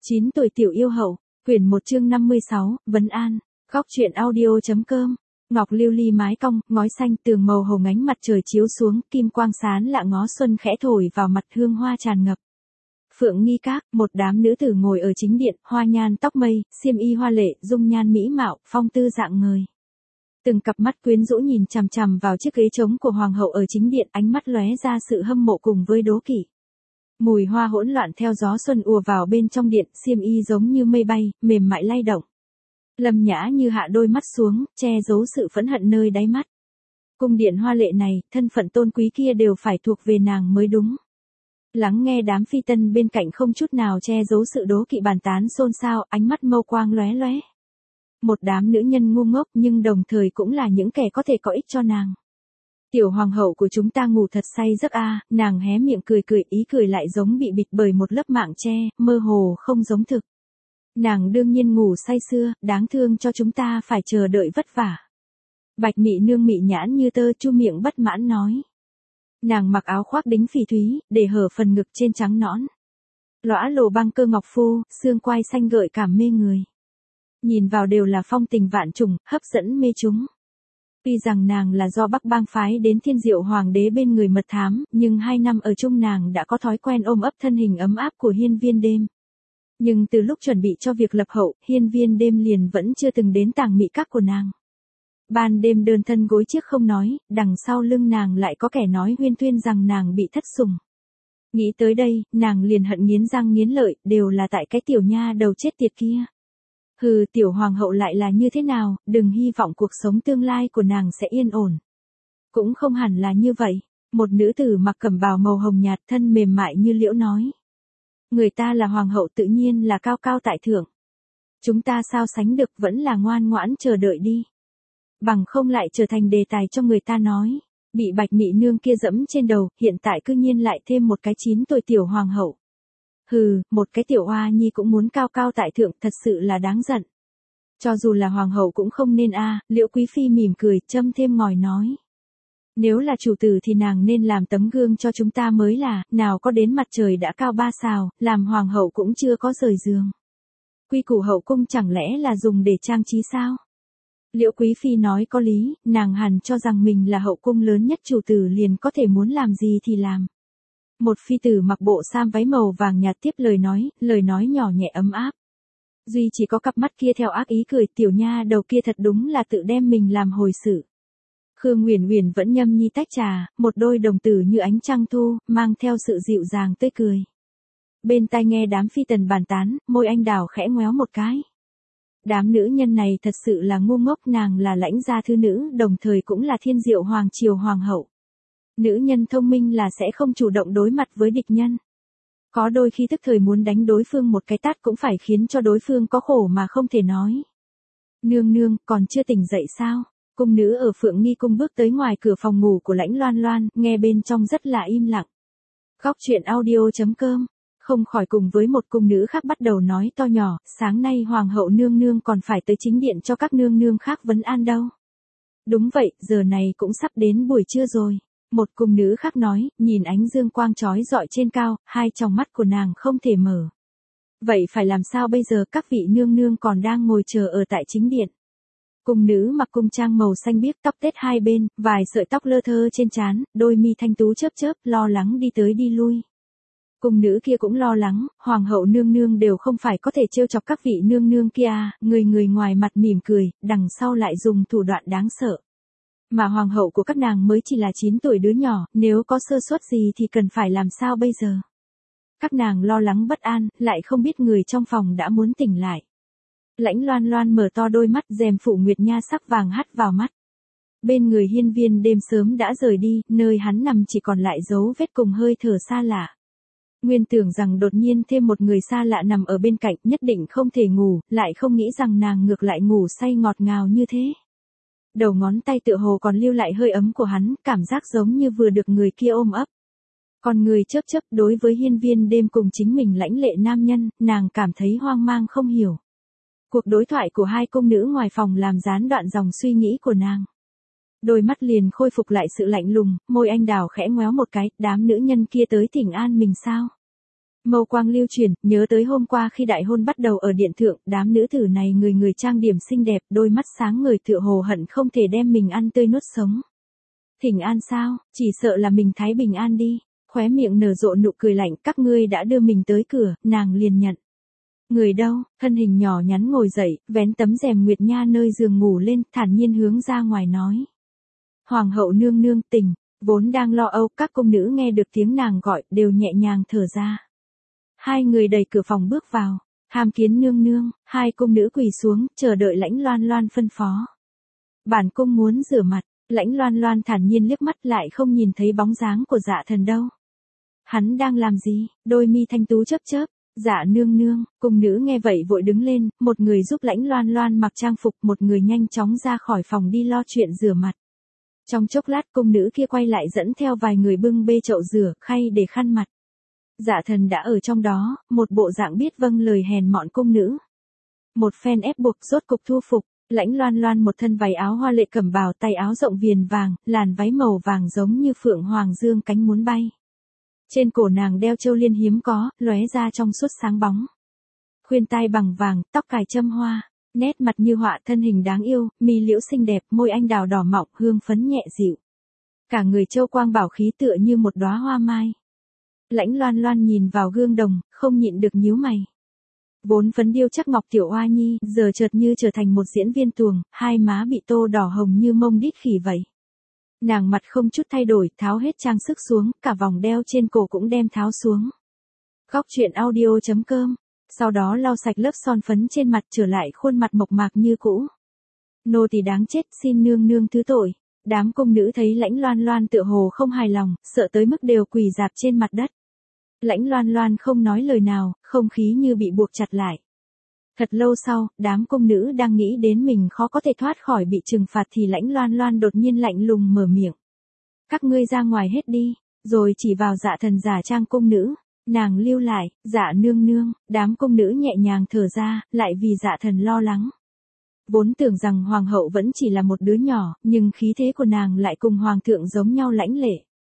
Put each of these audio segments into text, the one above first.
9 tuổi tiểu yêu hậu, quyển 1 chương 56, Vấn An, góc truyện audio.com. Ngọc lưu ly mái cong, ngói xanh tường màu hồng ánh mặt trời chiếu xuống, kim quang sáng lạ ngó xuân khẽ thổi vào mặt hương hoa tràn ngập. Phượng nghi các, một đám nữ tử ngồi ở chính điện, hoa nhan tóc mây, xiêm y hoa lệ, dung nhan mỹ mạo, phong tư dạng ngời. Từng cặp mắt quyến rũ nhìn chằm chằm vào chiếc ghế trống của hoàng hậu ở chính điện, ánh mắt lóe ra sự hâm mộ cùng với đố kỵ. Mùi hoa hỗn loạn theo gió xuân ùa vào bên trong điện, xiêm y giống như mây bay, mềm mại lay động. Lâm Nhã như hạ đôi mắt xuống, che giấu sự phẫn hận nơi đáy mắt. Cung điện hoa lệ này, thân phận tôn quý kia đều phải thuộc về nàng mới đúng. Lắng nghe đám phi tân bên cạnh không chút nào che giấu sự đố kỵ bàn tán xôn xao, ánh mắt mâu quang lóe lóe. Một đám nữ nhân ngu ngốc nhưng đồng thời cũng là những kẻ có thể có ích cho nàng. Tiểu hoàng hậu của chúng ta ngủ thật say giấc a, nàng hé miệng cười cười, ý cười lại giống bị bịt bởi một lớp mạng che, mơ hồ không giống thực. Nàng đương nhiên ngủ say sưa, đáng thương cho chúng ta phải chờ đợi vất vả. Bạch Mị Nương mị nhãn như tơ, chu miệng bất mãn nói. Nàng mặc áo khoác đính phỉ thúy, để hở phần ngực trên trắng nõn. Lõa lồ băng cơ ngọc phu, xương quai xanh gợi cảm mê người. Nhìn vào đều là phong tình vạn trùng, hấp dẫn mê chúng. Tuy rằng nàng là do Bắc Bang phái đến Thiên Diệu Hoàng đế bên người mật thám, nhưng 2 năm ở chung nàng đã có thói quen ôm ấp thân hình ấm áp của Hiên Viên Đêm. Nhưng từ lúc chuẩn bị cho việc lập hậu, Hiên Viên Đêm liền vẫn chưa từng đến tàng mị các của nàng. Ban đêm đơn thân gối chiếc không nói, đằng sau lưng nàng lại có kẻ nói huyên thuyên rằng nàng bị thất sủng. Nghĩ tới đây, nàng liền hận nghiến răng nghiến lợi, đều là tại cái tiểu nha đầu chết tiệt kia. Hừ, tiểu hoàng hậu lại là như thế nào, đừng hy vọng cuộc sống tương lai của nàng sẽ yên ổn. Cũng không hẳn là như vậy, một nữ tử mặc cẩm bào màu hồng nhạt, thân mềm mại như liễu nói. Người ta là hoàng hậu tự nhiên là cao cao tại thượng. Chúng ta sao sánh được, vẫn là ngoan ngoãn chờ đợi đi. Bằng không lại trở thành đề tài cho người ta nói. Bị Bạch Mị Nương kia dẫm trên đầu, hiện tại cư nhiên lại thêm một cái 9 tuổi tiểu hoàng hậu. Hừ, một cái tiểu oa nhi cũng muốn cao cao tại thượng, thật sự là đáng giận. Cho dù là hoàng hậu cũng không nên a. Liễu Quý Phi mỉm cười, châm thêm ngòi nói. Nếu là chủ tử thì nàng nên làm tấm gương cho chúng ta mới là, nào có đến mặt trời đã cao 3 sào, làm hoàng hậu cũng chưa có rời giường. Quy củ hậu cung chẳng lẽ là dùng để trang trí sao? Liễu Quý Phi nói có lý, nàng hẳn cho rằng mình là hậu cung lớn nhất, chủ tử liền có thể muốn làm gì thì làm. Một phi tử mặc bộ sam váy màu vàng nhạt tiếp lời nói nhỏ nhẹ ấm áp. Duy chỉ có cặp mắt kia theo ác ý cười, tiểu nha đầu kia thật đúng là tự đem mình làm hồi sự. Khương Uyển Uyển vẫn nhâm nhi tách trà, một đôi đồng tử như ánh trăng thu, mang theo sự dịu dàng tươi cười. Bên tai nghe đám phi tần bàn tán, môi anh đào khẽ ngoéo một cái. Đám nữ nhân này thật sự là ngu ngốc, nàng là lãnh gia thư nữ, đồng thời cũng là Thiên Diệu Hoàng triều hoàng hậu. Nữ nhân thông minh là sẽ không chủ động đối mặt với địch nhân. Có đôi khi tức thời muốn đánh đối phương một cái tát cũng phải khiến cho đối phương có khổ mà không thể nói. Nương nương, còn chưa tỉnh dậy sao? Cung nữ ở Phượng Nghi cung bước tới ngoài cửa phòng ngủ của Lãnh Loan Loan, nghe bên trong rất là im lặng. Góc truyện audio.com, không khỏi cùng với một cung nữ khác bắt đầu nói to nhỏ, sáng nay hoàng hậu nương nương còn phải tới chính điện cho các nương nương khác vấn an đâu. Đúng vậy, giờ này cũng sắp đến buổi trưa rồi. Một cung nữ khác nói, nhìn ánh dương quang chói rọi trên cao, hai tròng mắt của nàng không thể mở. Vậy phải làm sao bây giờ, các vị nương nương còn đang ngồi chờ ở tại chính điện. Cung nữ mặc cung trang màu xanh biếc, tóc tết hai bên, vài sợi tóc lơ thơ trên trán, đôi mi thanh tú chớp chớp, lo lắng đi tới đi lui. Cung nữ kia cũng lo lắng, hoàng hậu nương nương đều không phải có thể trêu chọc các vị nương nương kia, người ngoài mặt mỉm cười, đằng sau lại dùng thủ đoạn đáng sợ. Mà hoàng hậu của các nàng mới chỉ là 9 tuổi đứa nhỏ, nếu có sơ suất gì thì cần phải làm sao bây giờ? Các nàng lo lắng bất an, lại không biết người trong phòng đã muốn tỉnh lại. Lãnh Loan Loan mở to đôi mắt, rèm phủ nguyệt nha sắc vàng hắt vào mắt. Bên người Hiên Viên Đêm sớm đã rời đi, nơi hắn nằm chỉ còn lại dấu vết cùng hơi thở xa lạ. Nguyên tưởng rằng đột nhiên thêm một người xa lạ nằm ở bên cạnh, nhất định không thể ngủ, lại không nghĩ rằng nàng ngược lại ngủ say ngọt ngào như thế. Đầu ngón tay tựa hồ còn lưu lại hơi ấm của hắn, cảm giác giống như vừa được người kia ôm ấp. Còn người chớp chớp, đối với Hiên Viên Đêm cùng chính mình lãnh lệ nam nhân, nàng cảm thấy hoang mang không hiểu. Cuộc đối thoại của hai cung nữ ngoài phòng làm gián đoạn dòng suy nghĩ của nàng. Đôi mắt liền khôi phục lại sự lạnh lùng, môi anh đào khẽ ngoéo một cái, đám nữ nhân kia tới thỉnh an mình sao? Mâu quang lưu chuyển, nhớ tới hôm qua khi đại hôn bắt đầu ở điện thượng, đám nữ tử này người người trang điểm xinh đẹp, đôi mắt sáng người tựa hồ hận không thể đem mình ăn tươi nuốt sống. Thỉnh an sao, chỉ sợ là mình thái bình an đi, khóe miệng nở rộ nụ cười lạnh, các ngươi đã đưa mình tới cửa, nàng liền nhận. Người đâu, thân hình nhỏ nhắn ngồi dậy, vén tấm rèm nguyệt nha nơi giường ngủ lên, thản nhiên hướng ra ngoài nói. Hoàng hậu nương nương tỉnh, vốn đang lo âu, các cung nữ nghe được tiếng nàng gọi, đều nhẹ nhàng thở ra. Hai người đẩy cửa phòng bước vào, hàm kiến nương nương, hai cung nữ quỳ xuống, chờ đợi Lãnh Loan Loan phân phó. Bản cung muốn rửa mặt, Lãnh Loan Loan thản nhiên liếc mắt lại không nhìn thấy bóng dáng của Dạ Thần đâu. Hắn đang làm gì, đôi mi thanh tú chớp chớp. Dạ nương nương, cung nữ nghe vậy vội đứng lên, một người giúp Lãnh Loan Loan mặc trang phục, một người nhanh chóng ra khỏi phòng đi lo chuyện rửa mặt. Trong chốc lát cung nữ kia quay lại dẫn theo vài người bưng bê chậu rửa, khay để khăn mặt. Dạ Thần đã ở trong đó, một bộ dạng biết vâng lời hèn mọn cung nữ. Một phen ép buộc rốt cục thu phục, Lãnh Loan Loan một thân váy áo hoa lệ cẩm bào, tay áo rộng viền vàng, làn váy màu vàng giống như phượng hoàng dương cánh muốn bay. Trên cổ nàng đeo châu liên hiếm có, lóe ra trong suốt sáng bóng. Khuyên tai bằng vàng, tóc cài châm hoa, nét mặt như họa, thân hình đáng yêu, mi liễu xinh đẹp, môi anh đào đỏ mọng, hương phấn nhẹ dịu. Cả người châu quang bảo khí tựa như một đóa hoa mai. Lãnh Loan Loan nhìn vào gương đồng, không nhịn được nhíu mày. Vốn phấn điêu chắc ngọc tiểu oa nhi, giờ chợt như trở thành một diễn viên tuồng, hai má bị tô đỏ hồng như mông đít khỉ vậy. Nàng mặt không chút thay đổi, tháo hết trang sức xuống, cả vòng đeo trên cổ cũng đem tháo xuống. Góc truyện audio.com. Sau đó lau sạch lớp son phấn trên mặt, trở lại khuôn mặt mộc mạc như cũ. Nô tỳ đáng chết, xin nương nương thứ tội. Đám cung nữ thấy Lãnh Loan Loan tựa hồ không hài lòng, sợ tới mức đều quỳ rạp trên mặt đất. Lãnh Loan Loan không nói lời nào, không khí như bị buộc chặt lại. Thật lâu sau, đám cung nữ đang nghĩ đến mình khó có thể thoát khỏi bị trừng phạt thì Lãnh Loan Loan đột nhiên lạnh lùng mở miệng. Các ngươi ra ngoài hết đi, rồi chỉ vào Dạ Thần giả trang cung nữ. Nàng lưu lại, Dạ nương nương, đám cung nữ nhẹ nhàng thở ra, lại vì Dạ Thần lo lắng. Vốn tưởng rằng hoàng hậu vẫn chỉ là một đứa nhỏ, nhưng khí thế của nàng lại cùng hoàng thượng giống nhau lãnh lệ.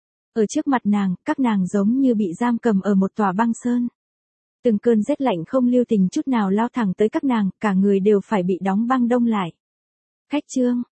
Ở trước mặt nàng, các nàng giống như bị giam cầm ở một tòa băng sơn. Từng cơn rét lạnh không lưu tình chút nào lao thẳng tới các nàng, cả người đều phải bị đóng băng đông lại. Khách trương,